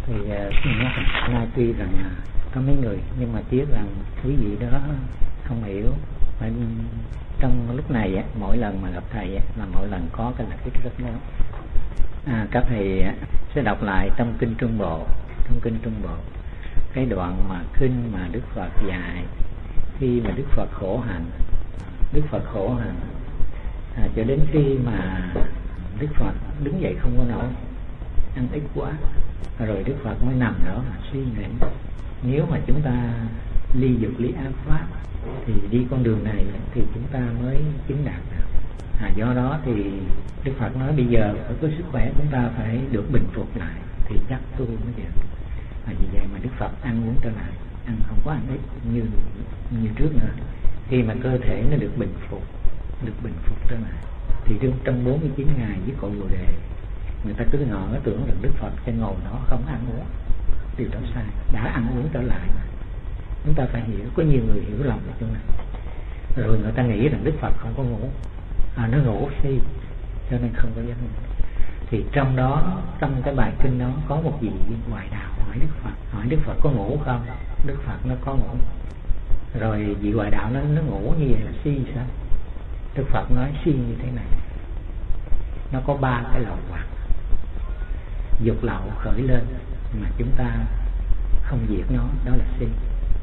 Thì nay tuy rằng có mấy người nhưng mà tiếc rằng quý vị đó không hiểu. Trong lúc này mỗi lần mà gặp thầy là mỗi lần có cái lợi ích rất lớn. Các thầy sẽ đọc lại trong kinh Trung Bộ, cái đoạn mà kinh mà Đức Phật dạy khi mà Đức Phật khổ hạnh, cho đến khi mà Đức Phật đứng dậy không có nổi, ăn ít quá, rồi Đức Phật mới nằm đó mà suy nghĩ. Nếu mà chúng ta ly dục lý ác pháp thì đi con đường này thì chúng ta mới chứng đạt được. Do đó thì Đức Phật nói bây giờ phải có sức khỏe, chúng ta phải được bình phục lại thì chắc tu mới được. Vì vậy mà Đức Phật ăn uống trở lại, ăn không có ăn ít như trước nữa. Khi mà cơ thể nó được bình phục trở lại thì trong 49 ngày với cội Bồ Đề, người ta cứ ngỡ tưởng rằng Đức Phật sẽ ngồi đó không ăn uống. Điều đó sai, đã ăn uống trở lại mà. Chúng ta phải hiểu, có nhiều người hiểu lầm ở chỗ này. Rồi người ta nghĩ rằng Đức Phật không có ngủ, nó ngủ si cho nên không có dám ngủ. Thì trong đó, trong cái bài kinh đó có một vị ngoại đạo hỏi Đức Phật có ngủ không? Đức Phật nó có ngủ. Rồi vị ngoại đạo nó ngủ như vậy là si sao? Đức Phật nói si như thế này: nó có 3 cái lậu hoặc. Dục lậu khởi lên mà chúng ta không diệt nó, đó là si.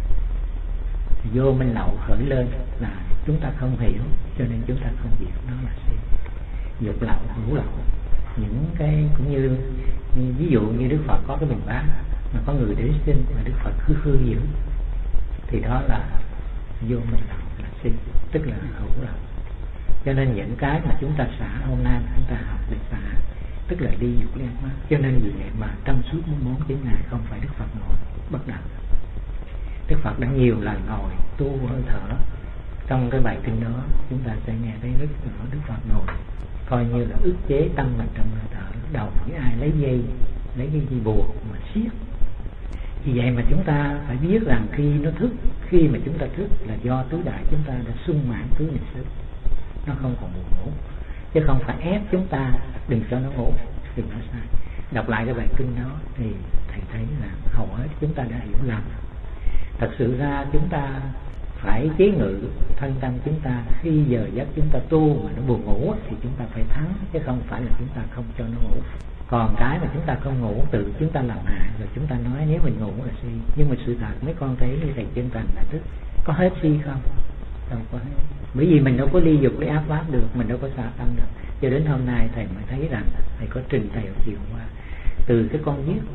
Vô minh lậu khởi lên là chúng ta không hiểu, cho nên chúng ta không diệt, nó là si. Dục lậu, ngũ lậu, những cái cũng như ví dụ như Đức Phật có cái bình bát mà có người đến xin mà Đức Phật khư giữ thì đó là vô minh lậu, là si, tức là ngũ lậu. Cho nên những cái mà chúng ta xả hôm nay chúng ta học để xả, tức là đi dục liên pháp. Cho nên vì vậy mà trong suốt 49 ngày không phải Đức Phật ngồi bất động. Đức Phật đã nhiều lần ngồi tu hơi thở. Trong cái bài kinh đó chúng ta sẽ nghe thấy rất rõ Đức Phật ngồi coi như là ức chế tâm mình trong hơi thở. Đầu với ai lấy cái dây buộc mà siết. Vì vậy mà chúng ta phải biết rằng khi mà chúng ta thức là do tứ đại chúng ta đã sung mãn tứ niệm xứ, nó không còn buồn ngủ, chứ không phải ép chúng ta đừng cho nó ngủ, đừng nói sai. Đọc lại cái bài kinh đó thì thầy thấy là hầu hết chúng ta đã hiểu lầm. Thật sự ra chúng ta phải chế ngự thân tâm chúng ta. Khi giờ giấc chúng ta tu mà nó buồn ngủ thì chúng ta phải thắng, chứ không phải là chúng ta không cho nó ngủ. Còn cái mà chúng ta không ngủ tự chúng ta làm hại, rồi chúng ta nói nếu mình ngủ là si. Nhưng mà sự thật mấy con thấy như thầy chân thành là thức, có hết si không? Đâu có hết. Bởi vì mình đâu có ly dục ly ác pháp được, mình đâu có xả tâm được. Cho đến hôm nay thầy mới thấy rằng thầy có trình thầy chiều qua từ cái con viết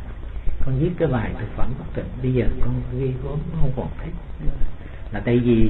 cái bài thực phẩm bất tịnh, bây giờ con ghi gốm không còn thích nữa. Là tại vì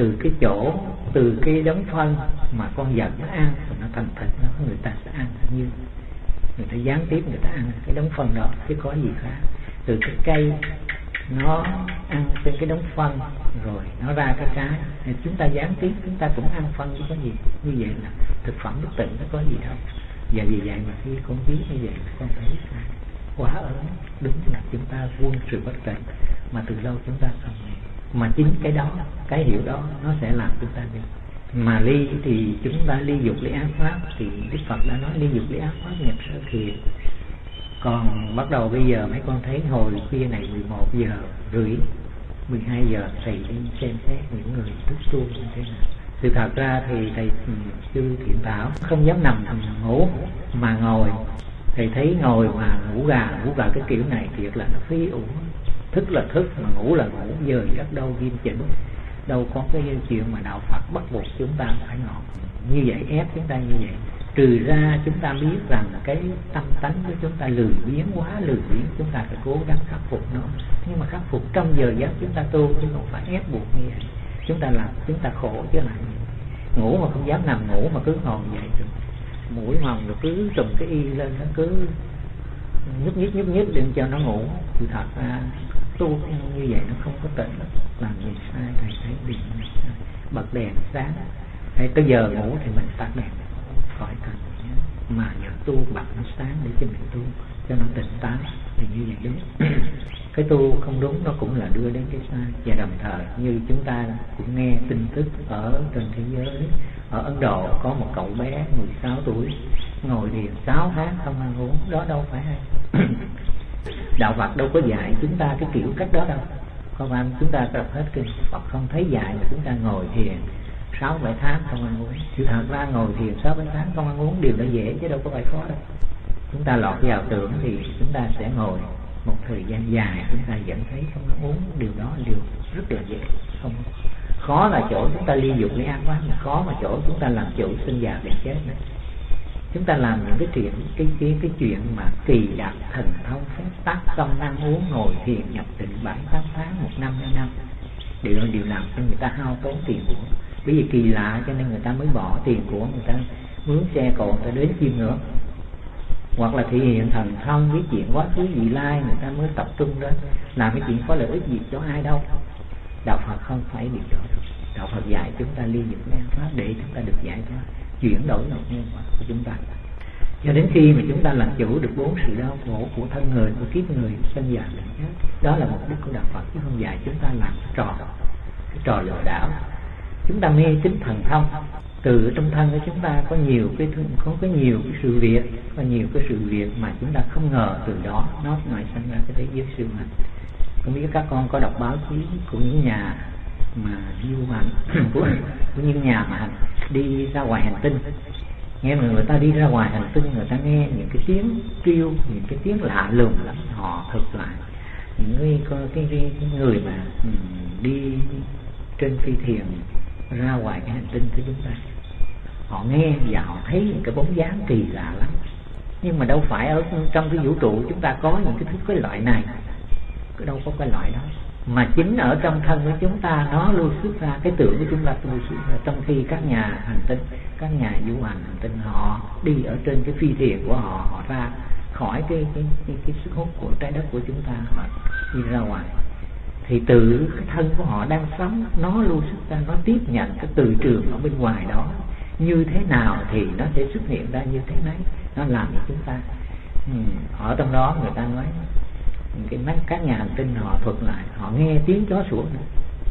từ cái đống phân mà con vật nó ăn rồi nó thành thịt, người ta sẽ ăn như người ta gián tiếp người ta ăn cái đống phân đó chứ có gì khác. Từ cái cây nó ăn trên cái đống phân rồi nó ra cái trái thì chúng ta gián tiếp chúng ta cũng ăn phân chứ có gì. Như vậy là thực phẩm bất tịnh, nó có gì đâu. Và vì vậy mà khi con viết như vậy con thấy quá ớn. Đúng là chúng ta buông sự bất tịnh mà từ lâu chúng ta không hiểu. Mà chính cái đó, cái hiểu đó nó sẽ làm chúng ta đi. Mà ly thì chúng ta ly dục ly ác pháp thì Đức Phật đã nói ly dục ly ác pháp nhập sơ thiền. Còn bắt đầu bây giờ mấy con thấy hồi khuya này 11 giờ rưỡi 12 giờ thầy đi xem xét những người thức tu như thế nào. Sự thật ra thì thầy sư Thiện Thảo không dám nằm ngủ mà ngồi. Thầy thấy ngồi mà ngủ gà cái kiểu này thiệt là nó phí uổng. Thức là thức mà ngủ là ngủ, giờ giấc đâu nghiêm chỉnh. Đâu có cái chuyện mà đạo Phật bắt buộc chúng ta phải ngồi như vậy, ép chúng ta như vậy. Trừ ra chúng ta biết rằng cái tâm tánh của chúng ta lười biếng, chúng ta phải cố gắng khắc phục nó. Nhưng mà khắc phục trong giờ giấc chúng ta tu chứ không phải ép buộc như vậy. Chúng ta làm chúng ta khổ chứ lại. Ngủ mà không dám nằm ngủ mà cứ ngồi vậy rồi mũi mồng rồi cứ trùm cái y lên, nó cứ nhúc nhích để cho nó ngủ. Thì thật ra tu như vậy nó không có tịnh, làm gì sai. Thầy thấy điểm này sai. Bật đèn sáng, hay tới giờ ngủ thì mình tắt đèn khỏi cần mà giờ tu bật nó sáng để cho mình tu cho nó tỉnh táo thì như vậy đúng. Cái tu không đúng nó cũng là đưa đến cái sai. Và đồng thời như chúng ta cũng nghe tin tức ở trên thế giới, ở Ấn Độ có một cậu bé 16 tuổi ngồi thiền 6 tháng không ăn uống, đó đâu phải hay. Đạo Phật đâu có dạy chúng ta cái kiểu cách đó đâu. Không ăn chúng ta đọc hết kinh Phật không thấy dạy mà chúng ta ngồi thiền 6-7 tháng không ăn uống. Chứ thật ra ngồi thiền 6-7 tháng không ăn uống điều đó dễ chứ đâu có phải khó đâu. Chúng ta lọt vào tưởng thì chúng ta sẽ ngồi một thời gian dài, chúng ta vẫn thấy không ăn uống, điều đó là điều rất là dễ. Không khó là chỗ chúng ta ly dục ly ác quá, khó mà chỗ chúng ta làm chủ sinh già bệnh chết nữa. Chúng ta làm những cái chuyện mà kỳ đạt thần thông phép tác tâm ăn uống ngồi thiền nhập định 7-8 tháng 1 năm 2 năm điều làm cho người ta hao tốn tiền của. Bởi vì kỳ lạ cho nên người ta mới bỏ tiền của người ta mướn xe cộ người ta đến chiêm ngưỡng, hoặc là thể hiện thần thông với chuyện quá khứ vị lai người ta mới tập trung đến làm cái chuyện có lợi ích gì cho ai đâu. Đạo Phật không phải điều đó. Đạo Phật dạy chúng ta ly dục an pháp để chúng ta được giải thoát, chuyển đổi một nhân quả của chúng ta. Cho đến khi mà chúng ta làm chủ được 4 sự đau khổ của thân người, của kiếp người, sinh già bệnh chết, đó là mục đích của Đạo Phật, chứ không dạy chúng ta làm cái trò lừa đảo. Chúng ta mê tín thần thông, từ trong thân của chúng ta có nhiều cái sự việc mà chúng ta không ngờ từ đó nó lại sinh ra cái thế giới siêu hành. Không biết các con có đọc báo chí của những nhà mà du hành của những nhà mà đi ra ngoài hành tinh, nghe người ta đi ra ngoài hành tinh, người ta nghe những cái tiếng kêu, những cái tiếng lạ lùng lắm, họ thực lại những cái người mà đi trên phi thuyền ra ngoài cái hành tinh của chúng ta, họ nghe và họ thấy những cái bóng dáng kỳ lạ lắm. Nhưng mà đâu phải ở trong cái vũ trụ chúng ta có những cái loại này, đâu có cái loại đó, mà chính ở trong thân của chúng ta nó lưu xuất ra cái tưởng của chúng ta lưu xuất ra. Trong khi các nhà hành tinh, các nhà du hành hành tinh họ đi ở trên cái phi thuyền của họ ra khỏi cái sức hút của trái đất của chúng ta, họ đi ra ngoài thì từ cái thân của họ đang sống nó lưu xuất ra, nó tiếp nhận cái từ trường ở bên ngoài đó như thế nào thì nó sẽ xuất hiện ra như thế đấy, nó làm cho chúng ta ở trong đó. Người ta nói các nhà hành tinh họ thuật lại, họ nghe tiếng chó sủa nữa.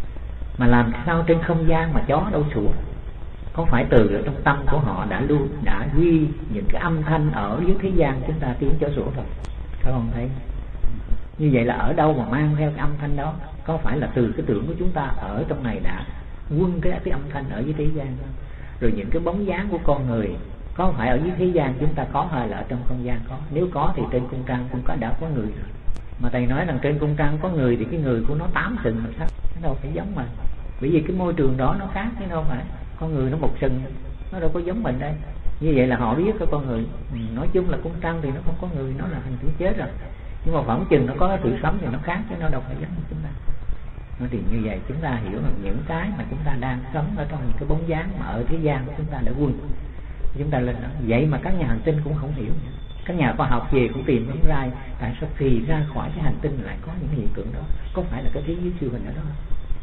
Mà làm sao trên không gian mà chó đâu sủa? Có phải từ ở trong tâm của họ đã ghi những cái âm thanh ở dưới thế gian chúng ta tiếng chó sủa rồi. Các con thấy như vậy là ở đâu mà mang theo cái âm thanh đó? Có phải là từ cái tưởng của chúng ta ở trong này đã quân cái âm thanh ở dưới thế gian không? Rồi những cái bóng dáng của con người có phải ở dưới thế gian chúng ta có hay là ở trong không gian có? Nếu có thì trên cung trăng cũng đã có người rồi. Mà thầy nói rằng trên cung trăng có người thì cái người của nó 8 sừng mà sao? Nó đâu phải giống mình. Bởi vì cái môi trường đó nó khác chứ đâu phải. Con người nó 1 sừng, nó đâu có giống mình đây. Như vậy là họ biết cái con người. Nói chung là cung trăng thì nó không có người, nó là hình tướng chết rồi. Nhưng mà phỏng chừng nó có sự sống thì nó khác chứ nó đâu phải giống chúng ta. Thì như vậy chúng ta hiểu rằng những cái mà chúng ta đang sống ở trong những cái bóng dáng mà ở thế gian của chúng ta đã quân, chúng ta lên đó. Vậy mà các nhà hành tinh cũng không hiểu. Các nhà khoa học về cũng tìm đến ra tại sao thì ra khỏi cái hành tinh lại có những hiện tượng đó, có phải là cái thế giới siêu hình ở đó không?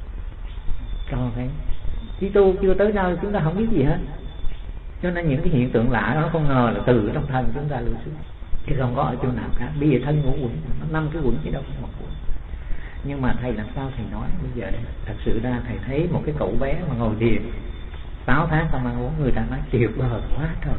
Còn thấy chỉ tu chưa tới đâu chúng ta không biết gì hết, cho nên những cái hiện tượng lạ đó không ngờ là từ trong thân chúng ta lưu xuất chứ không có ở chỗ nào khác. Bây giờ thân ngũ quẩn, nó 5 cái quẩn chứ đâu phải 1 quẩn. Nhưng mà thầy làm sao thầy nói bây giờ đây? Thật sự ra thầy thấy một cái cậu bé mà ngồi thiền 6 tháng không ăn uống, người ta nói tuyệt vời quá trời.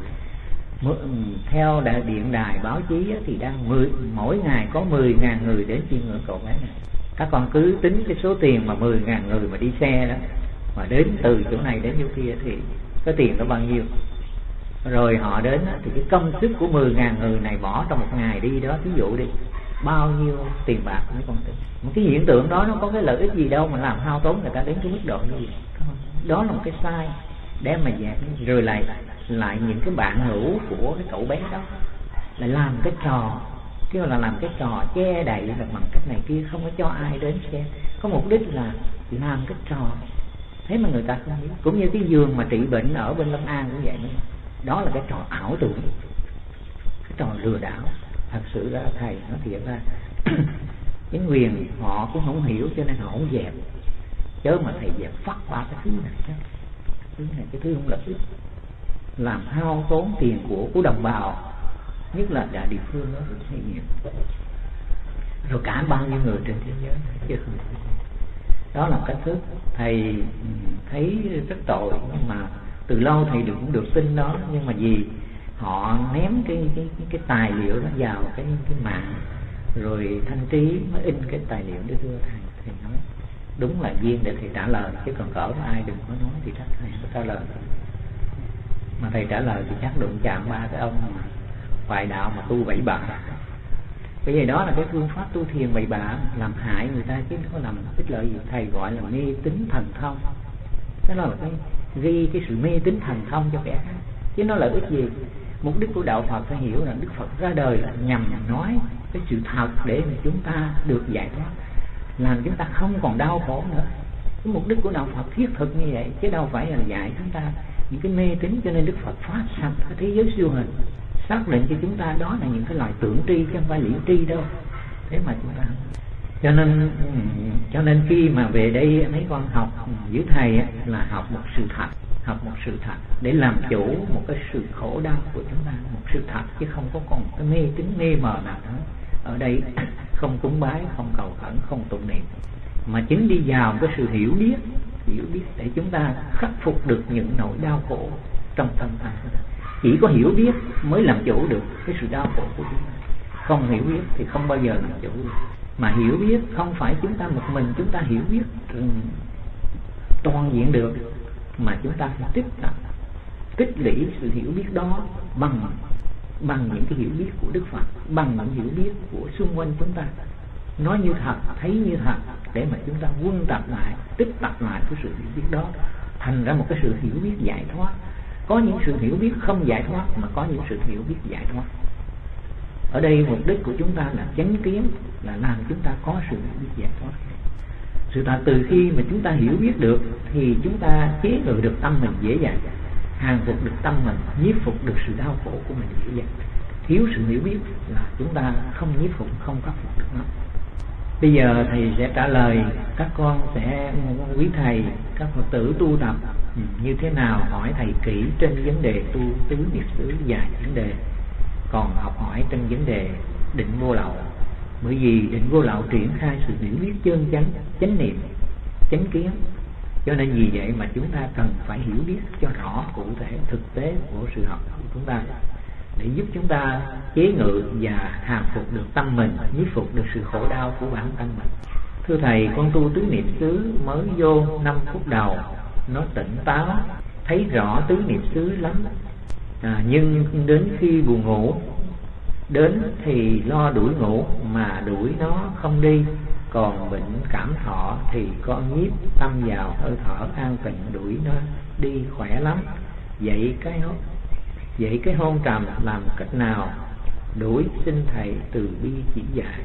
Theo điện đài báo chí thì đang mỗi ngày có 10.000 người đến chiêm ngưỡng cậu bé này. Các con cứ tính cái số tiền mà 10.000 người mà đi xe đó mà đến từ chỗ này đến chỗ kia thì cái tiền đó bao nhiêu. Rồi họ đến thì cái công sức của 10.000 người này bỏ trong 1 ngày đi đó, ví dụ đi, bao nhiêu tiền bạc mấy con tính. Một cái hiện tượng đó nó có cái lợi ích gì đâu mà làm hao tốn người ta đến cái mức độ như vậy. Đó là một cái sai để mà dẹp. Rồi lại những cái bạn hữu của cái cậu bé đó lại làm cái trò, kêu là làm cái trò che đậy là bằng cách này kia, không có cho ai đến xem, có mục đích là làm cái trò. Thế mà người ta không biết. Cũng như cái giường mà trị bệnh ở bên Long An cũng vậy nữa. Đó là cái trò ảo tưởng, cái trò lừa đảo. Thật sự ra thầy nói thiệt ra chính quyền họ cũng không hiểu cho nên họ không dẹp. Chớ mà thầy dẹp phát 3 cái thứ này chứ. Cái thứ không lợi ích, làm hao tốn tiền của đồng bào, nhất là tại địa phương đó rất nhiều, rồi cả bao nhiêu người trên thế giới chứ không. Đó là cách thức thầy thấy rất tội, nhưng mà từ lâu thầy cũng được tin đó, nhưng mà vì họ ném cái tài liệu đó vào cái mạng Rồi Thanh Trí mới in cái tài liệu để đưa thầy. Thầy nói đúng là duyên để thầy trả lời, chứ còn cỡ ai đừng có nói thì chắc thầy có trả lời. Mà thầy trả lời thì chắc đụng chạm ba cái ông mà ngoại đạo mà tu bậy bạ. Bởi vì đó là cái phương pháp tu thiền bậy bạ, làm hại người ta chứ không có làm ích lợi gì. Thầy gọi là mê tín thần thông. Đó là cái ghi cái sự mê tín thần thông cho kẻ khác, chứ nó lợi ích gì? Mục đích của đạo Phật phải hiểu là Đức Phật ra đời là nhằm nói cái sự thật để mà chúng ta được giải thoát, làm chúng ta không còn đau khổ nữa. Cái mục đích của đạo Phật thiết thực như vậy, chứ đâu phải là dạy chúng ta những cái mê tín. Cho nên Đức Phật phát sạch cái thế giới siêu hình, xác định cho chúng ta đó là những cái loại tưởng tri chứ không phải liễn tri đâu. Thế mà chúng ta cho nên khi mà về đây mấy con học với thầy là học một sự thật, học một sự thật để làm chủ một cái sự khổ đau của chúng ta, một sự thật, chứ không có còn cái mê tín mê mờ nào nữa. Ở đây không cúng bái, không cầu khẩn, không tụng niệm, mà chính đi vào cái sự hiểu biết để chúng ta khắc phục được những nỗi đau khổ trong tâm ta. Chỉ có hiểu biết mới làm chủ được cái sự đau khổ của chúng ta. Không hiểu biết thì không bao giờ làm chủ được. Mà hiểu biết không phải chúng ta một mình chúng ta hiểu biết toàn diện được, mà chúng ta phải tích lũy sự hiểu biết đó bằng những cái hiểu biết của Đức Phật, bằng những hiểu biết của xung quanh chúng ta, nói như thật, thấy như thật, để mà chúng ta quân tập lại, tích tập lại cái sự hiểu biết đó, thành ra một cái sự hiểu biết giải thoát. Có những sự hiểu biết không giải thoát, mà có những sự hiểu biết giải thoát. Ở đây mục đích của chúng ta là chánh kiến, là làm chúng ta có sự hiểu biết giải thoát. Sự thật từ khi mà chúng ta hiểu biết được thì chúng ta chế ngự được tâm mình dễ dàng, hàng phục được tâm mình, nhiếp phục được sự đau khổ của mình dễ dàng. Thiếu sự hiểu biết là chúng ta không nhiếp phục, không khắc phục được nó. Bây giờ thầy sẽ trả lời các con, sẽ quý thầy, các Phật tử tu tập như thế nào, hỏi thầy kỹ trên vấn đề tu tứ niệm xứ vài vấn đề, còn học hỏi trên vấn đề định vô lậu. Bởi vì định vô lậu triển khai sự hiểu biết chân chánh, chánh niệm, chánh kiến. Cho nên vì vậy mà chúng ta cần phải hiểu biết cho rõ cụ thể thực tế của sự học của chúng ta, để giúp chúng ta chế ngự và hàng phục được tâm mình, nhiếp phục được sự khổ đau của bản thân mình. Thưa thầy, con tu tứ niệm xứ mới vô 5 phút đầu, nó tỉnh táo, thấy rõ tứ niệm xứ lắm, nhưng đến khi buồn ngủ đến thì lo đuổi ngủ mà đuổi nó không đi. Còn bệnh cảm thọ thì con nhiếp tâm vào hơi thở an tịnh đuổi nó đi khỏe lắm. Vậy cái hôn trầm làm cách nào đuổi, xin thầy từ bi chỉ dạy.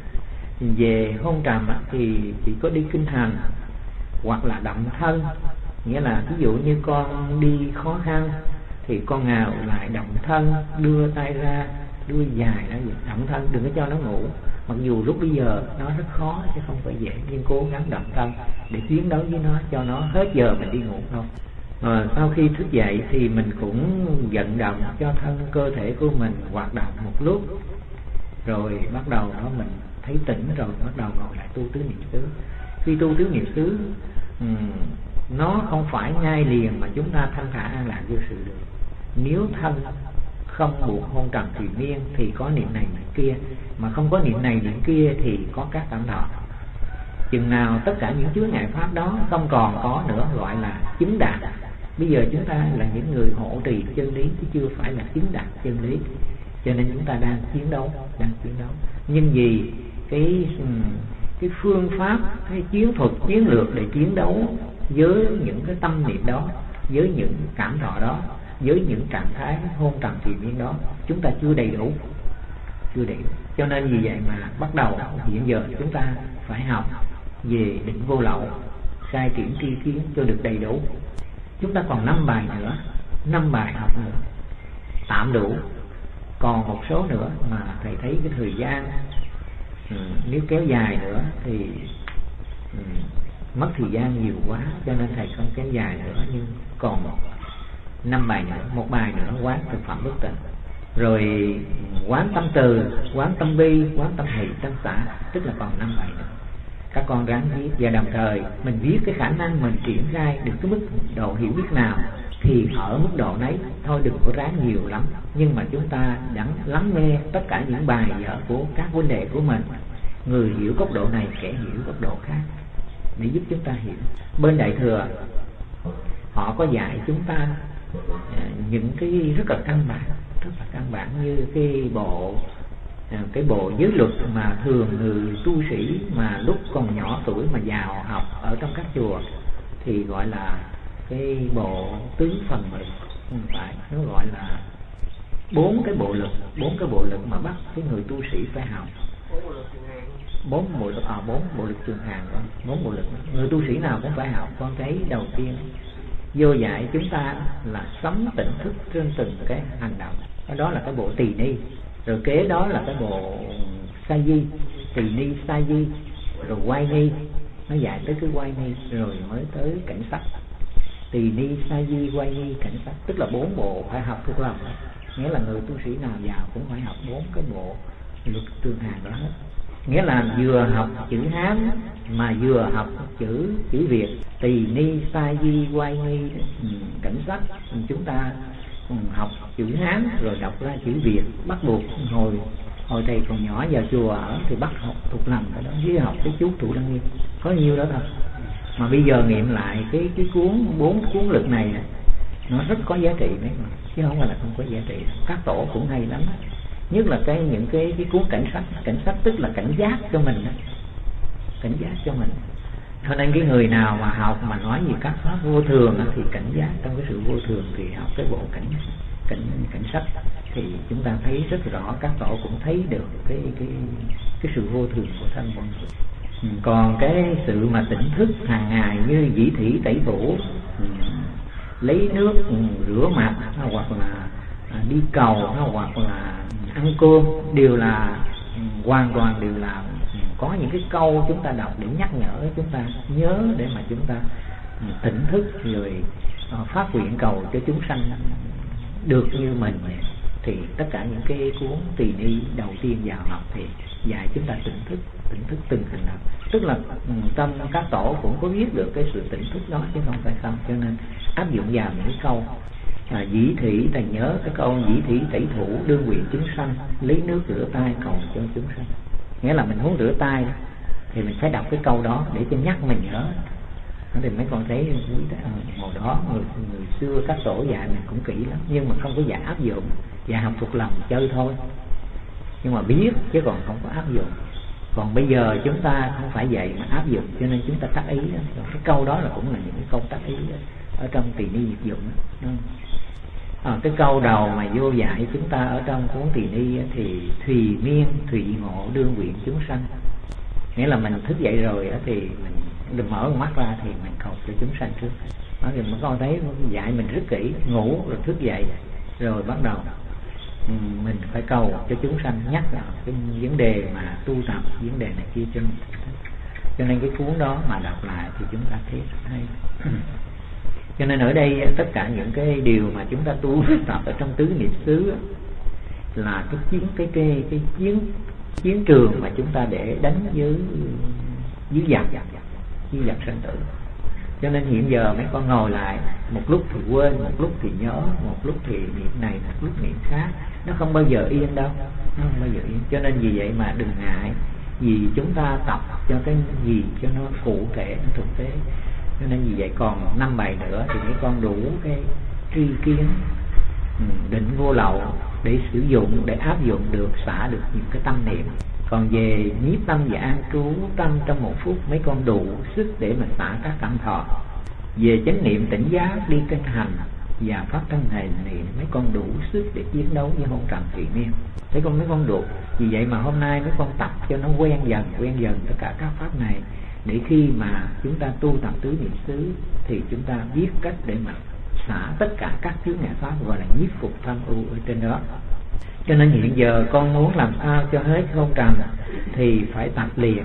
Về hôn trầm thì chỉ có đi kinh hành hoặc là động thân, nghĩa là ví dụ như con đi khó khăn thì con ngào lại động thân, đưa tay ra, đưa dài ra, động thân, đừng có cho nó ngủ. Mặc dù lúc bây giờ nó rất khó chứ không phải dễ, nhưng cố gắng động thân để chiến đấu với nó, cho nó hết giờ mình đi ngủ thôi. Sau khi thức dậy thì mình cũng vận động cho thân cơ thể của mình hoạt động một lúc, rồi bắt đầu đó mình thấy tỉnh rồi bắt đầu ngồi lại tu tứ niệm xứ. Khi tu tứ niệm xứ nó không phải ngay liền mà chúng ta thanh thản an lạc vô sự được. Nếu thân không buộc hôn trầm thủy miên thì có niệm này niệm kia, mà không có niệm này niệm kia thì có các cảm thọ. Chừng nào tất cả những chướng ngại pháp đó không còn có nữa gọi là chứng đạt. Bây giờ chúng ta là những người hộ trì chân lý chứ chưa phải là chứng đạt chân lý, cho nên chúng ta đang chiến đấu. Nhưng vì cái phương pháp, cái chiến thuật, chiến lược để chiến đấu với những cái tâm niệm đó, với những cảm thọ đó, với những trạng thái hôn trầm thủy miên đó, chúng ta chưa đầy đủ. Cho nên vì vậy mà bắt đầu hiện giờ chúng ta phải học về định vô lậu, khai triển tri kiến cho được đầy đủ. Chúng ta còn 5 bài nữa, 5 bài học nữa tạm đủ. Còn một số nữa mà thầy thấy cái thời gian nếu kéo dài nữa thì mất thời gian nhiều quá, cho nên thầy không kéo dài nữa. Nhưng còn 5 bài nữa, một bài nữa quán thực phẩm bất tịnh, rồi quán tâm từ, quán tâm bi, quán tâm hỷ, tâm xả, tức là còn 5 bài nữa. Các con ráng viết, và đồng thời mình viết cái khả năng mình triển khai được cái mức độ hiểu biết nào thì ở mức độ nấy thôi, đừng có ráng nhiều lắm. Nhưng mà chúng ta đã lắng nghe tất cả những bài vở của các vấn đề của mình, người hiểu góc độ này, kẻ hiểu góc độ khác, để giúp chúng ta hiểu. Bên Đại Thừa họ có dạy chúng ta những cái rất là căn bản như cái bộ giới luật mà thường người tu sĩ mà lúc còn nhỏ tuổi mà vào học ở trong các chùa thì gọi là cái bộ tứ phần mệnh, không phải, nó gọi là bốn cái bộ lực mà bắt cái người tu sĩ phải học. Bốn bộ lực trường hàng, bốn bộ lực người tu sĩ nào cũng phải học. Con thấy đầu tiên vô dạy chúng ta là sấm tỉnh thức trên từng cái hành động, đó là cái bộ tỳ ni. Rồi kế đó là cái bộ sa di, tỳ ni sa di, rồi quay ni, nó dạy tới cái quay ni, rồi mới tới cảnh sắc. Tỳ ni sa di quay ni cảnh sắc, tức là bốn bộ phải học thuộc lòng. Nghĩa là người tu sĩ nào vào cũng phải học bốn cái bộ luật trường hàng đó hết. Nghĩa là vừa học chữ Hán mà vừa học chữ Việt. Tỳ ni sa di quay ni cảnh sắc, chúng ta học chữ Hán rồi đọc ra chữ Việt. Bắt buộc hồi thầy còn nhỏ vào chùa ở thì bắt học thuộc lòng cái đó, với học cái chú Trụ Đăng Nghiêm, có nhiêu đó thôi. Mà bây giờ nghiệm lại cái bốn cuốn lực này nó rất có giá trị đấy, chứ không phải là không có giá trị. Các tổ cũng hay lắm, nhất là những cái cuốn cảnh sắc tức là cảnh giác cho mình đó. Cảnh giác cho mình. Cho nên cái người nào mà học mà nói gì các pháp vô thường thì cảnh giác trong cái sự vô thường, thì học cái bộ cảnh sắc thì chúng ta thấy rất rõ. Các tổ cũng thấy được cái sự vô thường của thân con người. Còn cái sự mà tỉnh thức hàng ngày như dĩ thủy tẩy thủ, lấy nước rửa mặt, hoặc là đi cầu, hoặc là ăn cơm, đều là hoàn toàn đều là có những cái câu chúng ta đọc để nhắc nhở chúng ta nhớ, để mà chúng ta tỉnh thức rồi phát nguyện cầu cho chúng sanh được như mình. Thì tất cả những cái cuốn tỳ ni đầu tiên vào học thì dạy chúng ta tỉnh thức từng hành động. Tức là trong các tổ cũng có biết được cái sự tỉnh thức đó chứ không phải không. Cho nên áp dụng vào những cái câu dĩ thủy, ta nhớ cái câu dĩ thủy tẩy thủ đương nguyện chúng sanh, lấy nước rửa tay cầu cho chúng sanh. Nghĩa là mình muốn rửa tay thì mình phải đọc cái câu đó để cho nhắc mình nhớ. Thì mấy con thấy hồi đó người xưa các tổ dạy mình cũng kỹ lắm, nhưng mà không có dạy áp dụng, dạy học thuộc lòng chơi thôi, nhưng mà biết chứ còn không có áp dụng. Còn bây giờ chúng ta không phải dạy mà áp dụng, cho nên chúng ta tác ý đó. Cái câu đó là cũng là những cái câu tác ý đó, ở trong tỳ ni diệt dụng đó. Cái câu đầu mà vô dạy chúng ta ở trong cuốn tỳ ni thì thùy miên thùy ngộ đương nguyện chúng sanh. Nghĩa là mình thức dậy rồi thì mình đừng mở mắt ra thì mình cầu cho chúng sanh trước. Thì mình con thấy dạy mình rất kỹ, ngủ rồi thức dậy rồi bắt đầu mình phải cầu cho chúng sanh, nhắc là cái vấn đề mà tu tập, vấn đề này kia cho mình. Cho nên cái cuốn đó mà đọc lại thì chúng ta thấy rất hay. Cho nên ở đây tất cả những cái điều mà chúng ta tu tập ở trong tứ niệm xứ là cái chiến trường mà chúng ta để đánh với giặc sanh tử. Cho nên hiện giờ mấy con ngồi lại, một lúc thì quên, một lúc thì nhớ, một lúc thì niệm này, một lúc niệm khác, nó không bao giờ yên đâu, nó không bao giờ yên. Cho nên vì vậy mà đừng ngại, vì chúng ta tập cho cái gì cho nó cụ thể, nó thực tế. Cho nên vì vậy còn 5 bài nữa thì mấy con đủ cái tri kiến, định vô lậu để sử dụng, để áp dụng được, xả được những cái tâm niệm. Còn về nhiếp tâm và an trú tâm trong 1 phút, mấy con đủ sức để mà xả các cảm thọ. Về chánh niệm tỉnh giác, đi kinh hành và phát thân hề niệm, mấy con đủ sức để chiến đấu với hôn trầm thủy miên. Thấy con mấy con đủ. Vì vậy mà hôm nay mấy con tập cho nó quen dần tất cả các pháp này, để khi mà chúng ta tu tập tứ niệm xứ thì chúng ta biết cách để mà xả tất cả các chướng ngại pháp, gọi là nhiếp phục tham ưu ở trên đó. Cho nên hiện giờ con muốn làm sao cho hết hôn trầm thì phải tập liền,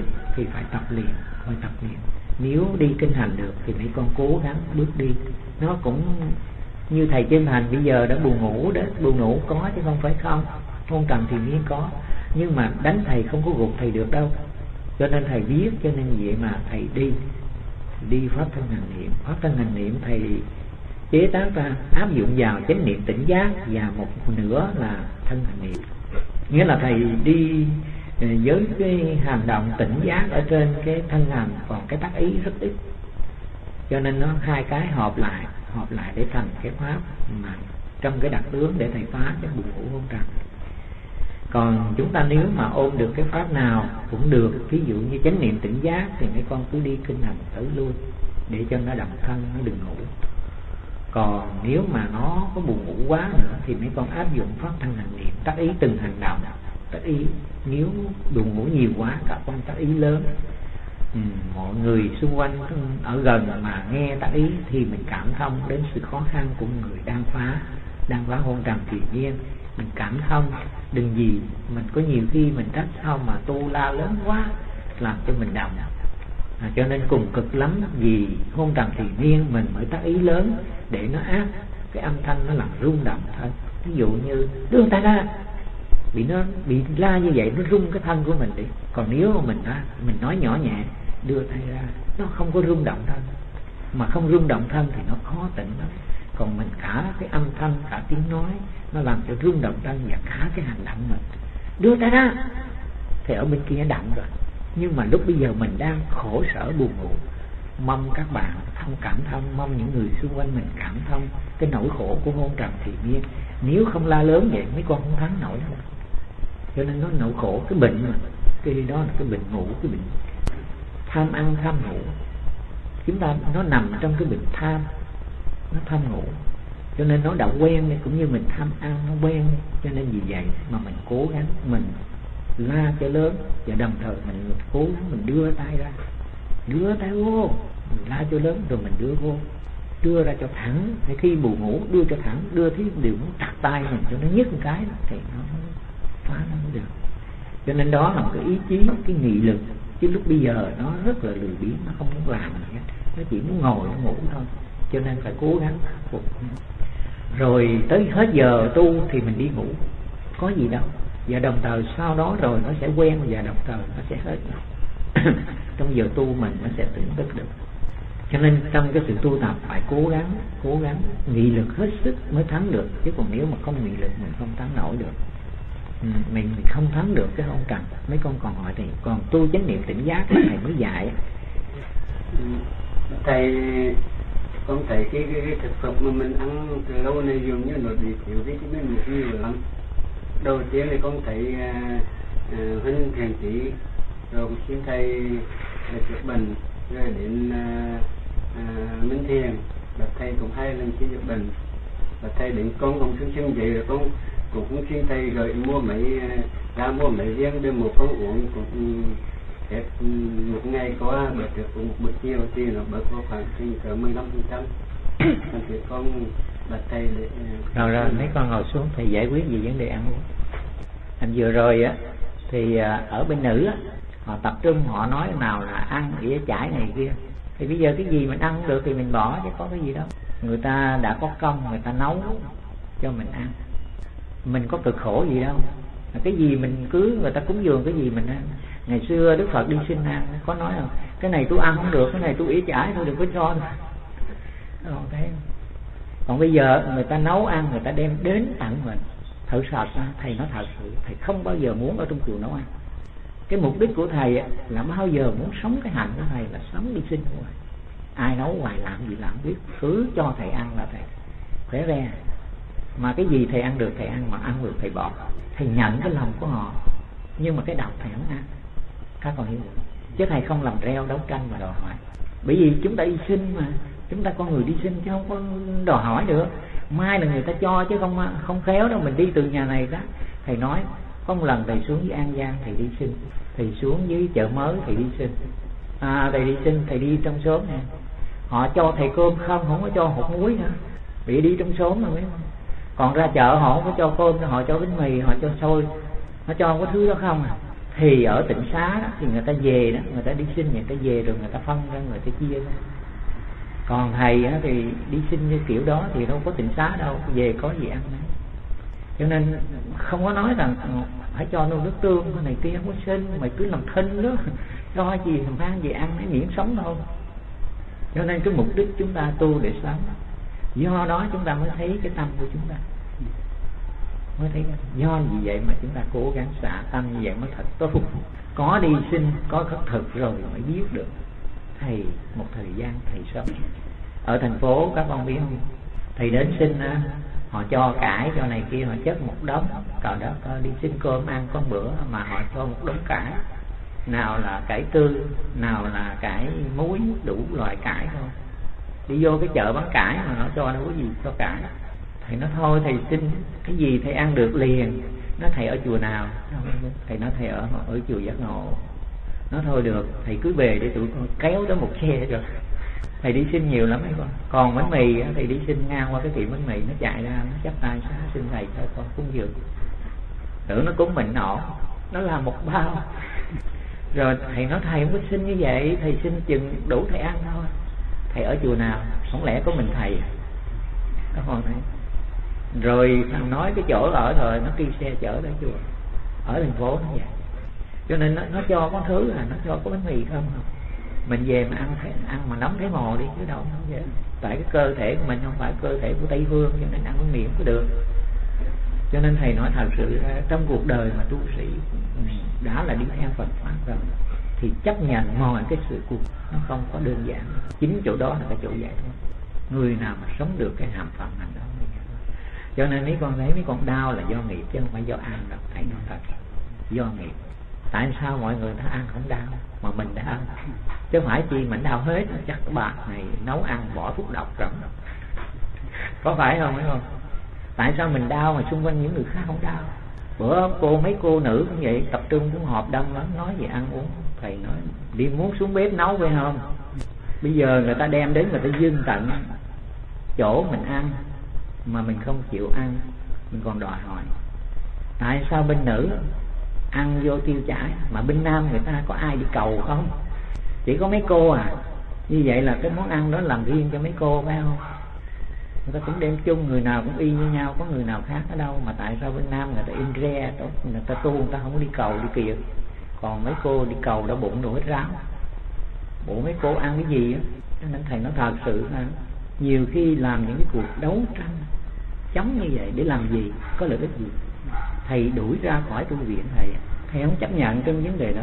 Nếu đi kinh hành được thì mấy con cố gắng bước đi. Nó cũng như thầy trên hành bây giờ đã buồn ngủ đó, buồn ngủ có chứ không phải không, hôn trầm thì mới có, nhưng mà đánh thầy không có gục thầy được đâu. Cho nên thầy biết, cho nên vậy mà thầy đi phát thân hành niệm, thầy chế tác ra áp dụng vào chánh niệm tỉnh giác, và một nửa là thân hành niệm. Nghĩa là thầy đi với cái hành động tỉnh giác ở trên cái thân hành, còn cái tác ý rất ít, cho nên nó hai cái hợp lại để thành cái pháp mà trong cái đặc tướng để thầy phá cái buồn ngủ hôn trầm. Còn chúng ta nếu mà ôm được cái pháp nào cũng được, ví dụ như chánh niệm tỉnh giác thì mấy con cứ đi kinh hành tới lui để cho nó động thân, nó đừng ngủ. Còn nếu mà nó có buồn ngủ quá nữa thì mấy con áp dụng pháp thân hành niệm, tác ý từng hành động, tác ý. Nếu buồn ngủ nhiều quá, các con tác ý lớn. Mọi người xung quanh ở gần mà nghe tác ý thì mình cảm thông đến sự khó khăn của người đang phá hôn trầm thiền nhiên. Mình cảm thông, đừng gì mình có nhiều khi mình trách sao mà tu la lớn quá làm cho mình động. Cho nên cùng cực lắm vì hôn trầm thiền nhiên mình mới tác ý lớn để nó áp cái âm thanh nó làm rung động thôi. Ví dụ như đưa tay ra, bị la như vậy nó rung cái thân của mình đi. Còn nếu mà mình nói nhỏ nhẹ đưa tay ra, nó không có rung động thân, mà không rung động thân thì nó khó tịnh lắm. Còn mình cả cái âm thanh, cả tiếng nói nó làm cho rung động thân và cả cái hành động mình. Đưa tay ra thì ở bên kia động rồi. Nhưng mà lúc bây giờ mình đang khổ sở buồn ngủ, mong các bạn thông cảm thông, mong những người xung quanh mình cảm thông cái nỗi khổ của hôn trầm thiền nhiên. Nếu không la lớn vậy mấy con không thắng nổi đâu. Cho nên nó nỗi khổ, cái bệnh mà cái đó là cái bệnh ngủ, cái bệnh tham ăn tham ngủ. Chúng ta nó nằm trong cái bệnh tham, nó tham ngủ, cho nên nó đã quen đi, cũng như mình tham ăn nó quen đi. Cho nên vì vậy mà mình cố gắng mình la cho lớn, và đồng thời mình cố gắng mình đưa tay ra, đưa tay vô, mình la cho lớn rồi mình đưa vô, đưa ra cho thẳng. Hay khi buồn ngủ đưa cho thẳng, đưa thì đều muốn chặt tay mình cho nó nhức một cái thì nó phá nó mới được. Cho nên đó là một cái ý chí, cái nghị lực. Chứ lúc bây giờ nó rất là lười biếng, nó không muốn làm gì hết, nó chỉ muốn ngồi nó ngủ thôi. Cho nên phải cố gắng khắc phục. Rồi tới hết giờ tu thì mình đi ngủ, có gì đâu. Và đồng thời sau đó rồi nó sẽ quen, và đồng thời nó sẽ hết. Trong giờ tu mình nó sẽ tỉnh thức được. Cho nên trong cái sự tu tập phải cố gắng nghị lực hết sức mới thắng được. Chứ còn nếu mà không nghị lực mình không thắng nổi được. Mình không thắng được cái hôn trầm. Mấy con còn hỏi thì còn tu chánh niệm tỉnh giác là thầy mới dạy. Thầy con thấy cái thực phẩm mà mình ăn từ lâu nay dường như nó bị thiếu cái mình nhiều lắm. Đầu tiên thì con thấy huynh thiền chỉ, rồi xin thầy chữa bệnh, rồi đến Minh Thiền, và thầy cũng 2 lần xin chữa bệnh, và thầy đến con cũng xưng vậy, rồi con cũng xin thầy rồi mua mấy riêng để một con uống cũng hết một ngày có bớt được một bữa chiều thì nó bớt vào khoảng cỡ 15%. Còn thì con đặt thầy để rồi mấy con ngồi xuống thầy giải quyết về vấn đề ăn uống. Anh vừa rồi á thì ở bên nữ á, họ tập trung họ nói nào là ăn đĩa chải này kia, thì bây giờ cái gì mình ăn được thì mình bỏ chứ có cái gì đâu. Người ta đã có công, người ta nấu cho mình ăn, mình có cực khổ gì đâu. Cái gì mình cứ người ta cúng dường cái gì mình ăn. Ngày xưa Đức Phật đi xin ăn có nói không, cái này tôi ăn không được, cái này tôi ỉa chải thôi, đừng có cho. Còn bây giờ người ta nấu ăn, người ta đem đến tặng mình. Thật sự thầy nói thật sự thầy không bao giờ muốn ở trong chùa nấu ăn. Cái mục đích của thầy là bao giờ muốn sống cái hạnh của thầy là sống đi sinh hoài. Ai nấu hoài làm gì làm biết, cứ cho thầy ăn là thầy khỏe re. Mà cái gì thầy ăn được thầy ăn, mà ăn được thầy bỏ. Thầy nhận cái lòng của họ, nhưng mà cái độc thầy không ăn. Các con hiểu không? Chứ thầy không làm reo đấu tranh mà đòi hỏi. Bởi vì chúng ta đi sinh mà, chúng ta con người đi sinh chứ không có đòi hỏi được. Mai là người ta cho chứ không khéo đâu. Mình đi từ nhà này đó. Thầy nói có một lần thầy xuống với An Giang thầy đi sinh, thầy xuống với Chợ Mới thầy đi sinh. Thầy đi sinh, thầy đi trong xóm nè, họ cho thầy cơm không có cho hột muối nữa, bị đi trong xóm rồi. Còn ra chợ họ không có cho cơm, họ cho bánh mì, họ cho xôi, họ cho cái thứ đó không à. Thì ở Tịnh Xá đó, thì người ta về đó, người ta đi sinh, người ta về rồi người ta phân ra, người ta chia ra. Còn thầy đó, thì đi sinh như kiểu đó thì đâu có Tịnh Xá đâu, về có gì ăn nữa. Cho nên không có nói rằng phải cho nô nước tương cái này kia, không có sinh, mày cứ làm thinh đó, cho gì thằng ăn gì ăn để miễn sống thôi. Cho nên cái mục đích chúng ta tu để sống, do đó chúng ta mới thấy cái tâm của chúng ta. mới thấy do gì vậy mà chúng ta cố gắng xả tâm như vậy mới thật tốt. Có đi sinh, có khất thực rồi mới biết được. Thầy một thời gian thầy sống ở thành phố, các con biết không, thầy đến sinh á, họ cho cải cho này kia, họ chất một đống, cờ đó coi đi xin cơm ăn con bữa mà họ cho một đống cải, nào là cải tươi, nào là cải muối, đủ loại cải thôi. Đi vô cái chợ bán cải mà nó cho đâu có gì cho cải. Thầy nói thôi thầy xin cái gì thầy ăn được liền. Nói thầy ở chùa nào? Thầy nói thầy ở chùa Giác Ngộ. Nói thôi được, thầy cứ về để tụi con kéo đó một xe rồi. Thầy đi xin nhiều lắm mấy con. Còn bánh mì thầy đi xin ngang qua cái tiệm bánh mì, nó chạy ra nó chắp tay xá xin thầy cho con cúng dường. Tưởng nó cúng mình nọ, nó là một bao. Rồi thầy nói thầy không có xin như vậy, thầy xin chừng đủ thầy ăn thôi. Thầy ở chùa nào? Không lẽ có mình thầy? Đó con thấy. Rồi thằng nói cái chỗ ở rồi nó kêu xe chở tới chùa. Ở thành phố nó vậy. Cho nên nó cho có thứ là nó cho có bánh mì không. Mình về mà ăn mà nóng thấy mồ đi chứ đâu không vậy. Tại cái cơ thể của mình không phải cơ thể của Tây Phương, cho nên ăn bánh mì không có được. Cho nên thầy nói thật sự trong cuộc đời mà tu sĩ đã là đi theo Phật pháp rồi thì chấp nhận mọi cái sự cuộc nó không có đơn giản. Chính chỗ đó là cái chỗ vậy thôi. Người nào mà sống được cái hàm phận hành đó. Cho nên mấy con thấy mấy con đau là do nghiệp chứ không phải do ăn đâu. Thấy nó thật do nghiệp. Tại sao mọi người ta ăn không đau mà mình đã ăn? Chứ phải chi mình đau hết. Chắc bà này nấu ăn bỏ thuốc độc rồi. Có phải không? Phải không? Tại sao mình đau mà xung quanh những người khác không đau? Bữa mấy cô nữ cũng vậy, tập trung cũng họp đông lắm, nói về ăn uống. Thầy nói đi muốn xuống bếp nấu phải không? Bây giờ người ta đem đến, người ta dưng tận chỗ mình ăn mà mình không chịu ăn, mình còn đòi hỏi. Tại sao bên nữ ăn vô tiêu chảy mà bên nam người ta có ai đi cầu không? Chỉ có mấy cô à. Như vậy là cái món ăn đó làm riêng cho mấy cô phải không? Người ta cũng đem chung, người nào cũng y như nhau, có người nào khác ở đâu. Mà tại sao bên nam người ta in re, người ta tu, người ta không có đi cầu đi kiệt. Còn mấy cô đi cầu đã bụng đồ hết ráo. Bộ mấy cô ăn cái gì á. Cho nên thầy nói thật sự là nhiều khi làm những cái cuộc đấu tranh chống như vậy để làm gì, có lợi ích gì? Thầy đuổi ra khỏi tu viện thầy không chấp nhận trong vấn đề đó.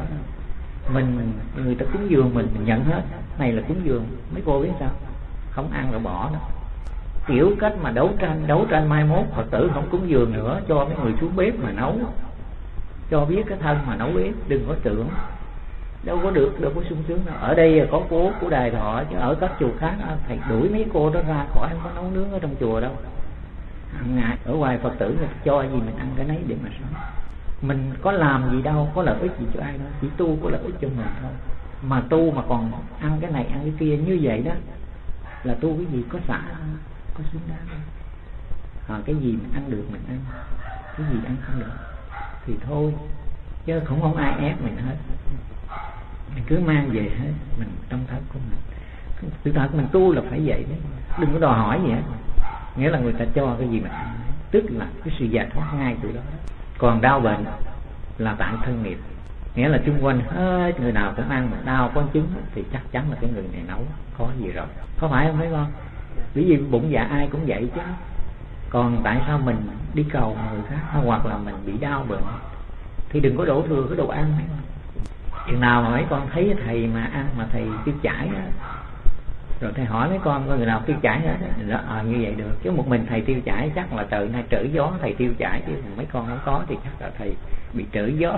Người ta cúng dường mình nhận hết. Này là cúng dường, mấy cô biết sao? Không ăn rồi bỏ đó. Kiểu cách mà đấu tranh mai mốt Phật tử không cúng dường nữa, cho mấy người xuống bếp mà nấu, cho biết cái thân mà nấu bếp, đừng có tưởng. Đâu có được, đâu có sung sướng đâu. Ở đây có cố của Đài Thọ, chứ ở các chùa khác thầy đuổi mấy cô đó ra khỏi, không có nấu nướng ở trong chùa đâu. Ngại ở ngoài Phật tử người ta cho gì mình ăn cái nấy để mà sống. Mình có làm gì đâu, có lợi ích gì cho ai đâu, chỉ tu có lợi ích cho mình thôi. Mà tu mà còn ăn cái này ăn cái kia như vậy đó là tu cái gì có xả, có xứng đáng không? Cái gì mình ăn được mình ăn, cái gì ăn không được thì thôi, chứ không ai ép mình hết. Mình cứ mang về hết mình trong thân của mình. Sự thật mình tu là phải vậy đấy, đừng có đòi hỏi gì hết. Nghĩa là người ta cho cái gì mình ăn, tức là cái sự giải thoát ngay từ đó. Còn đau bệnh là tại thân nghiệp, nghĩa là chung quanh hết người nào cũng ăn mà đau có chứng thì chắc chắn là cái người này nấu có gì rồi, có phải không mấy con? Bởi vì bụng dạ ai cũng vậy chứ. Còn tại sao mình đi cầu người khác, hoặc là mình bị đau bệnh thì đừng có đổ thừa cái đồ ăn mấy con. Chừng nào mà mấy con thấy thầy mà ăn mà thầy tiêu chảy đó, rồi thầy hỏi mấy con có người nào tiêu chảy hết đó, như vậy được. Chứ một mình thầy tiêu chảy chắc là trời nay trở gió thầy tiêu chảy, chứ mấy con không có thì chắc là thầy bị trở gió.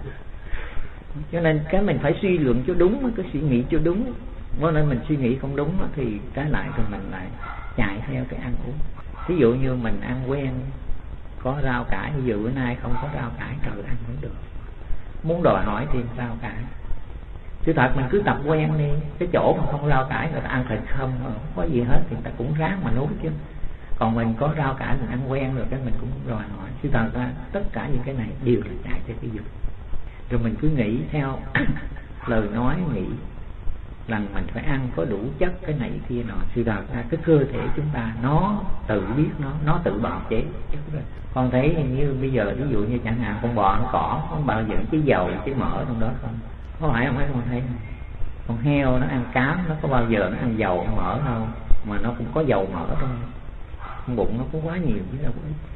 Cho nên cái mình phải suy luận cho đúng, cái suy nghĩ cho đúng. Cho nên mình suy nghĩ không đúng thì trái lại thì mình lại chạy theo cái ăn uống. Ví dụ như mình ăn quen có rau cải, ví dụ bữa nay không có rau cải, trời ăn không được, muốn đòi hỏi thêm rau cải. Chứ thật mình cứ tập quen đi, cái chỗ mà không rau cải người ta ăn thịt không có gì hết thì người ta cũng ráng mà nuốt chứ. Còn mình có rau cải mình ăn quen rồi cái mình cũng đòi hỏi. Chứ thật ra tất cả những cái này đều là chạy theo cái dục. Rồi mình cứ nghĩ theo lời nói, nghĩ rằng mình phải ăn có đủ chất cái này kia nọ. Sự thật ra cái cơ thể chúng ta nó tự biết, nó tự bào chế. Con thấy như bây giờ ví dụ như chẳng hạn con bò ăn cỏ không bao giờ cái dầu cái mỡ trong đó không, có phải không? Mấy con thấy không? Con heo nó ăn cám nó có bao giờ nó ăn dầu ăn mỡ đâu, mà nó cũng có dầu mỡ trong bụng, nó có quá nhiều chứ đâu.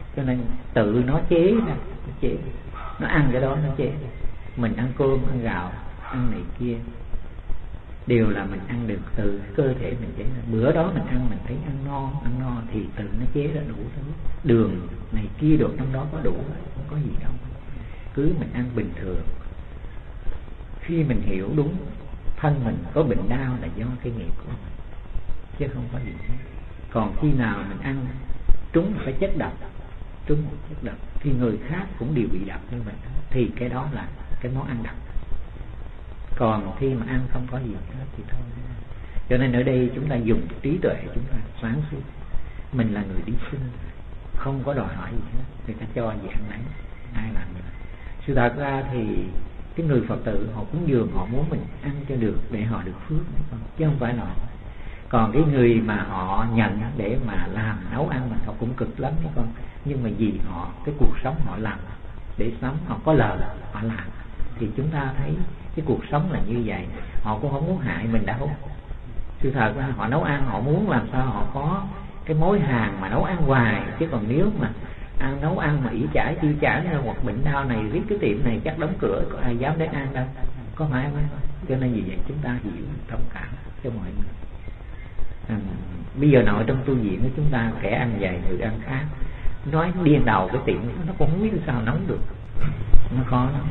Cho nên tự nó chế ra, nó ăn cái đó nó chế. Mình ăn cơm, ăn gạo, ăn này kia đều là mình ăn được từ cơ thể mình chế ra. Bữa đó mình ăn mình thấy ăn no thì tự nó chế ra đủ thứ. Đường này kia được trong đó có đủ, không có gì đâu. Cứ mình ăn bình thường. Khi mình hiểu đúng thân mình có bệnh đau là do cái nghiệp của mình, chứ không có gì hết. Còn khi nào mình ăn trúng phải chất độc, trúng một chất độc thì người khác cũng đều bị độc như vậy, thì cái đó là cái món ăn độc. Còn khi mà ăn không có gì hết thì thôi. Cho nên ở đây chúng ta dùng trí tuệ, chúng ta sáng suốt. Mình là người đi sinh, không có đòi hỏi gì hết, người ta cho gì ăn nấy, ai làm gì. Sự thật ra thì cái người Phật tử họ cúng dường, họ muốn mình ăn cho được để họ được phước, chứ không phải là họ. Còn cái người mà họ nhận để mà làm nấu ăn mà họ cũng cực lắm đấy con. Nhưng mà vì họ cái cuộc sống họ làm để sống, họ có lời họ làm, thì chúng ta thấy cái cuộc sống là như vậy. Họ cũng không muốn hại mình đâu. Sự thật ra họ nấu ăn họ muốn làm sao họ có cái mối hàng mà nấu ăn hoài. Chứ còn nếu mà nấu ăn mà ỷ chải chi chải hoặc bệnh đau này riết cái tiệm này chắc đóng cửa, có ai dám đến ăn đâu, có phải không? Cho nên vì vậy chúng ta hiểu thông cảm cho mọi người. Bây giờ nội trong tu viện của chúng ta kẻ ăn dày người ăn khác, nói điên đầu cái tiệm nó cũng không biết sao nóng được, nó khó lắm.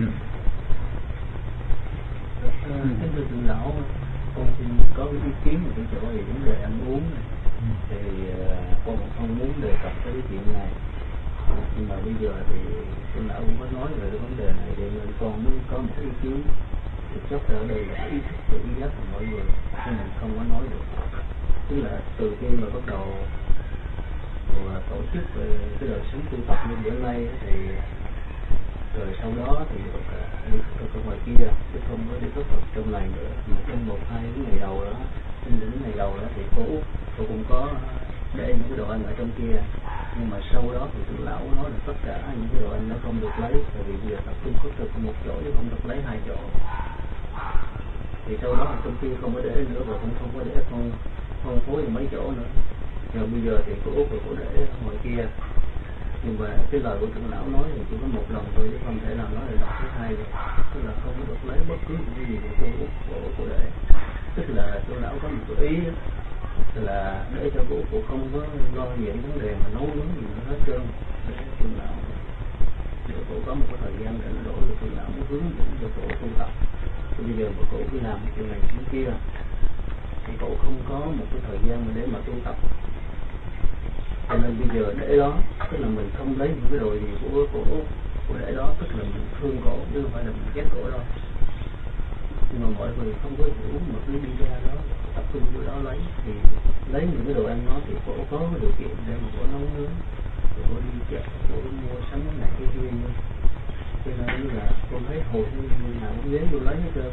Thưa trưởng lão, con xin có cái ý kiến một cái chỗ về vấn đề ăn uống này. Thì con không muốn đề cập tới cái chuyện này, nhưng mà bây giờ thì trưởng lão cũng có nói về cái vấn đề này, để nên con muốn có một ý kiến. Thực chất ở đây là ý thức tự giác của mọi người, chứ mình không có nói được. Tức là từ khi mà bắt đầu tổ chức về cái đời sống tu tập như bữa nay thì rồi sau đó thì đi ở ngoài kia, chứ không có đi khất thực trong này nữa. Mà trong 1-2 ngày đầu đó, trong những ngày đầu đó thì cô cũng có để những cái đồ ăn ở trong kia, nhưng mà sau đó thì trưởng lão nói là tất cả những cái đồ ăn nó không được lấy, tại vì bây giờ tập trung khất thực một chỗ chứ không được lấy 2 chỗ. Thì sau đó trong kia không có để nữa, và cũng không có để phân phối mấy chỗ nữa. Rồi bây giờ thì cô Út rồi cô để ngoài kia, nhưng mà cái lời của trưởng lão nói thì chỉ có một lần thôi, chứ không thể nào nói là lần thứ 2 rồi. Tức là không có được lấy bất cứ cái gì của cô Út của để. Tức là trưởng lão có một cái ý là để cho cô không có lo những vấn đề mà nấu nướng gì nữa hết trơn, để trưởng lão để cô có một cái thời gian để nó đổi được, trưởng lão muốn hướng dẫn cho cô tu tập. Thì bây giờ mà cô đi làm chuyện này chuyện kia thì cậu không có một cái thời gian để mà tu tập. Cho nên bây giờ để đó, tức là mình không lấy những cái đồ gì của để đó, tức là mình thương cổ chứ không phải là mình ghét cổ đâu. Nhưng mà mọi người không có hiểu mà cứ đi ra đó tập trung vô đó lấy, thì lấy những cái đồ ăn đó thì cổ có cái điều kiện để mà cổ nấu nướng, cổ đi chợ, cổ mua sắm này cái kia. Cho nên là con thấy hồi như nào cũng ghé vô lấy hết trơn.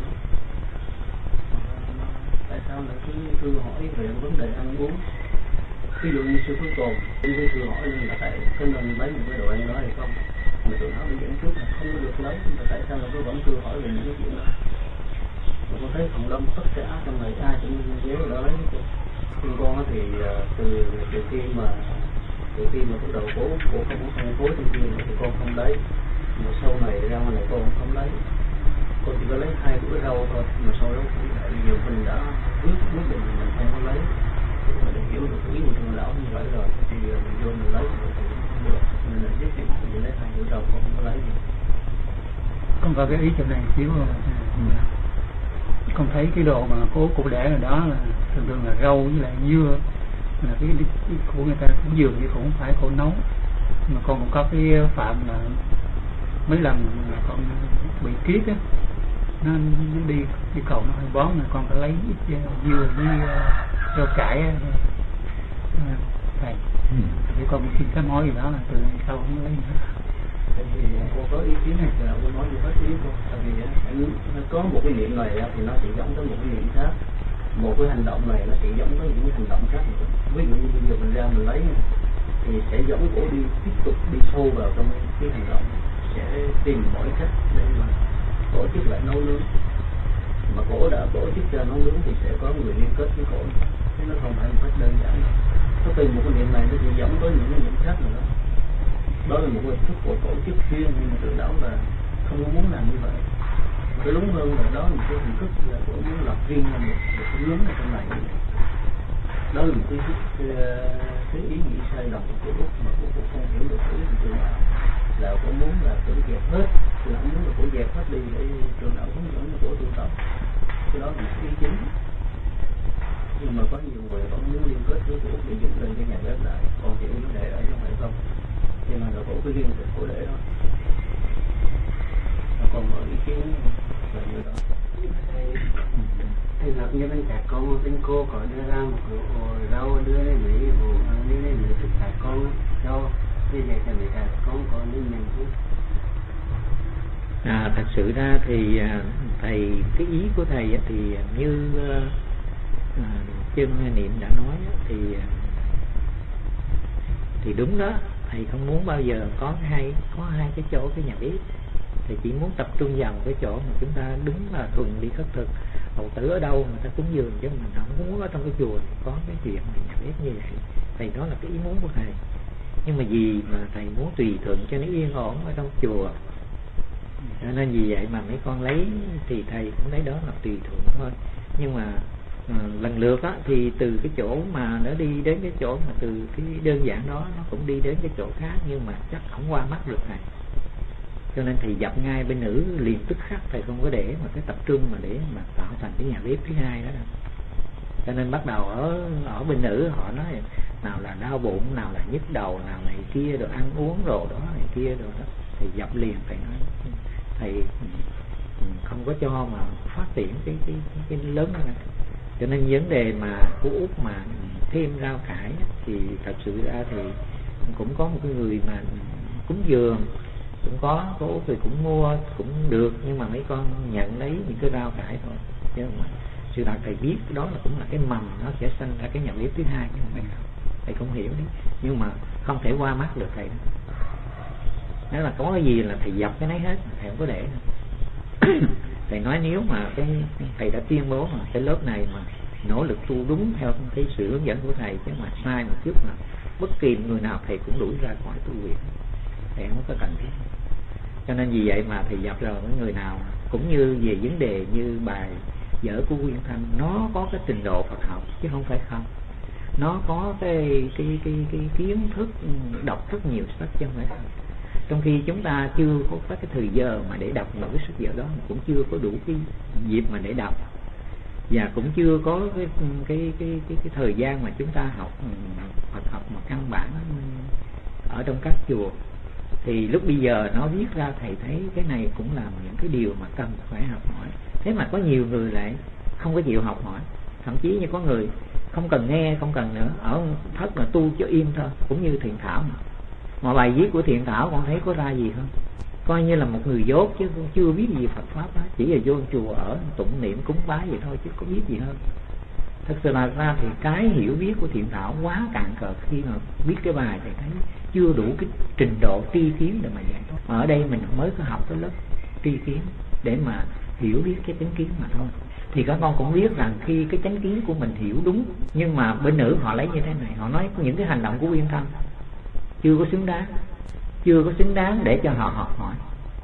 Tại sao lại cứ thưa hỏi về vấn đề ăn uống? Ví dụ như sư Phước Tồn, tôi thưa hỏi là tại có nên lấy những cái đồ ăn đó hay không? Mà tụi nó bị dẫn trước là không có được lấy, mà tại sao là tôi vẫn thưa hỏi về những cái chuyện đó? Mà con thấy phần đông tất cả trong này ai cũng ghé vào đó lấy hết trơn. Nhưng con thì từ khi mà bắt đầu cố không có phân phối trong kia thì con không lấy, mà sau này ra ngoài này con không lấy, con chỉ có lấy 2 bữa rau thôi. Mà sau đó bây giờ mình đã quyết định mình không có lấy, mà để hiểu được ý của trưởng lão như vậy rồi thì bây giờ mình vô mình lấy rồi thì không được, nên là quyết định mình lấy 2 bữa rau, con không có lấy gì. Con có cái ý chỗ này xíu không? Con thấy cái đồ mà cụ để ở đó là thường là rau với lại dưa, là cái của người ta cũng dường thì cũng không phải cô nấu. Mà con cũng có cái phạm là mấy lần mà con bị kiết á, nó đi cầu nó hơi bón, là con phải lấy ít dưa với rau cải thầy. Thì con xin cái mối gì đó là từ nay sau không lấy nữa. Tại vì cô có ý kiến này là cô nói gì hết ý cô. Tại vì có một cái niệm này thì nó sẽ giống tới một cái niệm khác, một cái hành động này nó sẽ giống tới những cái hành động khác nữa. Ví dụ như bây giờ mình ra mình lấy thì sẽ giống cổ đi tiếp tục đi sâu vào trong cái hành động, sẽ tìm mọi cách để mà tổ chức lại nấu nướng. Mà cổ đã tổ chức ra nấu nướng thì sẽ có người liên kết với cổ, chứ nó không phải một cách đơn giản. Có từ một cái niệm này nó sẽ giống tới những cái niệm khác nữa. đó là một hình thức của tổ chức riêng, nhưng mà Trường Lão là không muốn làm như vậy. Cái đúng hơn là đó là một cái hình thức là của muốn lập riêng là một cái nhóm ở trong này. Đó là một cái ý nghĩ sai lầm của Úc mà của không hiểu được ý của Trường Lão, là cũng muốn là tự dẹp hết, Trường Lão muốn là của dẹp hết đi để Trường Lão hướng dẫn của tu tập. Cái đó là một ý chính. Nhưng mà có nhiều người vẫn muốn liên kết với Úc để dựng lên cái nhà bếp lại, còn hiểu vấn đề đó không phải không. Nhưng mà là của cái liên kết của để đó. Nó còn có ý kiến về người đó. Thì hợp như bên trẻ con, bên cô có đưa ra một cái ổ rau đưa lên mấy ổ đưa lên mấy thức trẻ con cho như vậy thì mấy trẻ con có nên mình chứ. Thật sự ra thì thầy, cái ý của thầy thì như Chân Niệm đã nói thì đúng đó. Thầy không muốn bao giờ có hai cái chỗ cái nhà bếp. Thầy chỉ muốn tập trung vào cái chỗ mà chúng ta đứng là thuần đi khất thực. Hậu tử ở đâu người ta cúng dường, chứ mình không muốn ở trong cái chùa có cái chuyện nhà bếp như vậy. Thầy đó là cái ý muốn của thầy. Nhưng mà vì mà thầy muốn tùy thuận cho nó yên ổn ở trong chùa, cho nên vì vậy mà mấy con lấy thì thầy cũng lấy đó là tùy thuận thôi. Nhưng mà lần lượt á, thì từ cái chỗ mà nó đi đến cái chỗ mà từ cái đơn giản đó nó cũng đi đến cái chỗ khác, nhưng mà chắc không qua mắt được thầy. Cho nên thầy dập ngay bên nữ liền tức khắc, thầy không có để mà cái tập trung mà để mà tạo thành cái nhà bếp thứ hai đó đâu. Cho nên bắt đầu ở bên nữ họ nói nào là đau bụng, nào là nhức đầu, nào này kia, rồi ăn uống rồi đó này kia rồi đó. Thầy dập liền, thầy nói thầy không có cho mà phát triển cái lớn này. Cho nên vấn đề mà của Úc mà thêm rau cải thì thật sự ra thì cũng có một cái người mà cúng dường, cũng có Úc thì cũng mua cũng được, nhưng mà mấy con nhận lấy những cái rau cải thôi. Chứ mà sự thật thầy biết đó là cũng là cái mầm nó sẽ sinh ra cái nhà bếp thứ hai, chứ không phải không. Thầy cũng hiểu đấy, nhưng mà không thể qua mắt được thầy đâu. Nếu là có cái gì là thầy dập cái nấy hết, thầy không có để. Thầy nói nếu mà thầy đã tuyên bố mà cái lớp này mà nỗ lực tu đúng theo cái sự hướng dẫn của thầy, chứ mà sai một chút là bất kỳ người nào thầy cũng đuổi ra khỏi tu viện, thầy không có cần thiết. Cho nên vì vậy mà thầy dập rồi với người nào cũng như về vấn đề như bài vở của Nguyên Thanh, nó có cái trình độ Phật học chứ không phải không. Nó có cái kiến thức đọc rất nhiều sách chứ không phải không. Trong khi chúng ta chưa có cái thời giờ mà để đọc một cái sách vở đó, cũng chưa có đủ cái dịp mà để đọc, và cũng chưa có cái thời gian mà chúng ta học Phật học mà căn bản ở trong các chùa. Thì lúc bây giờ nó viết ra, thầy thấy cái này cũng là những cái điều mà cần phải học hỏi. Thế mà có nhiều người lại không có chịu học hỏi, thậm chí như có người không cần nghe, không cần nữa, ở thất là tu cho im thôi, cũng như Thiện Thảo mà bài viết của Thiện Thảo con thấy có ra gì không? Coi như là một người dốt chứ chưa biết gì Phật pháp đó, chỉ là vô chùa ở tụng niệm cúng bái vậy thôi chứ có biết gì hơn. Thật sự là ra thì cái hiểu biết của Thiện Thảo quá cạn cợt, khi mà viết cái bài thì thấy chưa đủ cái trình độ tri kiến để mà giải thoát. Ở đây mình mới có học cái lớp tri kiến để mà hiểu biết cái chánh kiến mà thôi. Thì các con cũng biết rằng khi cái chánh kiến của mình hiểu đúng, nhưng mà bên nữ họ lấy như thế này, họ nói những cái hành động của Uyên Thanh chưa có xứng đáng để cho họ học hỏi.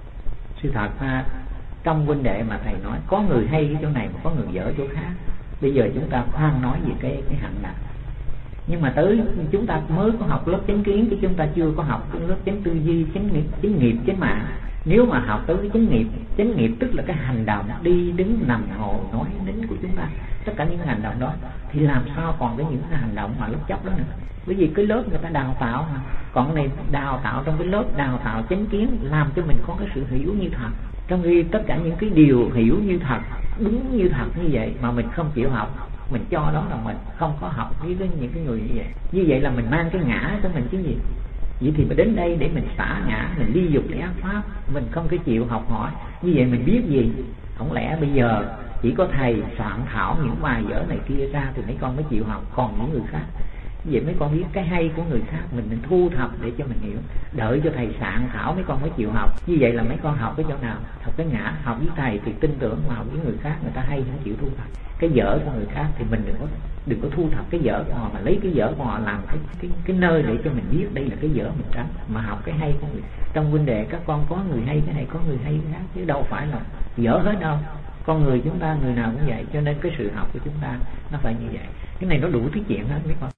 Sự thật ra trong huynh đệ mà thầy nói có người hay cái chỗ này mà có người dở chỗ khác. Bây giờ chúng ta khoan nói về cái hạnh nào, nhưng mà tới chúng ta mới có học lớp chánh kiến chứ chúng ta chưa có học cái lớp chánh tư duy, chánh nghiệp, chánh mạng. Nếu mà học tới cái chánh nghiệp tức là cái hành động đi đứng nằm ngồi nói đến của chúng ta, tất cả những hành động đó, thì làm sao còn có những cái hành động mà lớp chóc đó nữa. Bởi vì cái lớp người ta đào tạo mà, còn cái này đào tạo trong cái lớp đào tạo chánh kiến, làm cho mình có cái sự hiểu như thật. Trong khi tất cả những cái điều hiểu như thật, đúng như thật như vậy mà mình không chịu học, mình cho đó là mình không có học với những cái người như vậy. Như vậy là mình mang cái ngã cho mình chứ gì. Vậy thì mình đến đây để mình xả ngã, mình ly dục cái ác pháp, mình không có chịu học hỏi. Như vậy mình biết gì? Không lẽ bây giờ chỉ có thầy soạn thảo những bài vở này kia ra thì mấy con mới chịu học, còn những người khác vậy mấy con biết cái hay của người khác, mình thu thập để cho mình hiểu, đợi cho thầy soạn thảo mấy con mới chịu học. Như vậy là mấy con học cái chỗ nào? Học cái ngã. Học với thầy thì tin tưởng, mà học với người khác người ta hay không chịu thu thập cái dở của người khác, thì mình đừng có thu thập cái dở của họ, mà lấy cái dở của họ làm cái nơi để cho mình biết đây là cái dở mình tránh, mà học cái hay của người. Trong huynh đệ các con có người hay cái này, có người hay cái khác, chứ đâu phải là dở hết đâu. Con người chúng ta người nào cũng vậy, cho nên cái sự học của chúng ta nó phải như vậy. Cái này nó đủ thứ chuyện hết mấy con.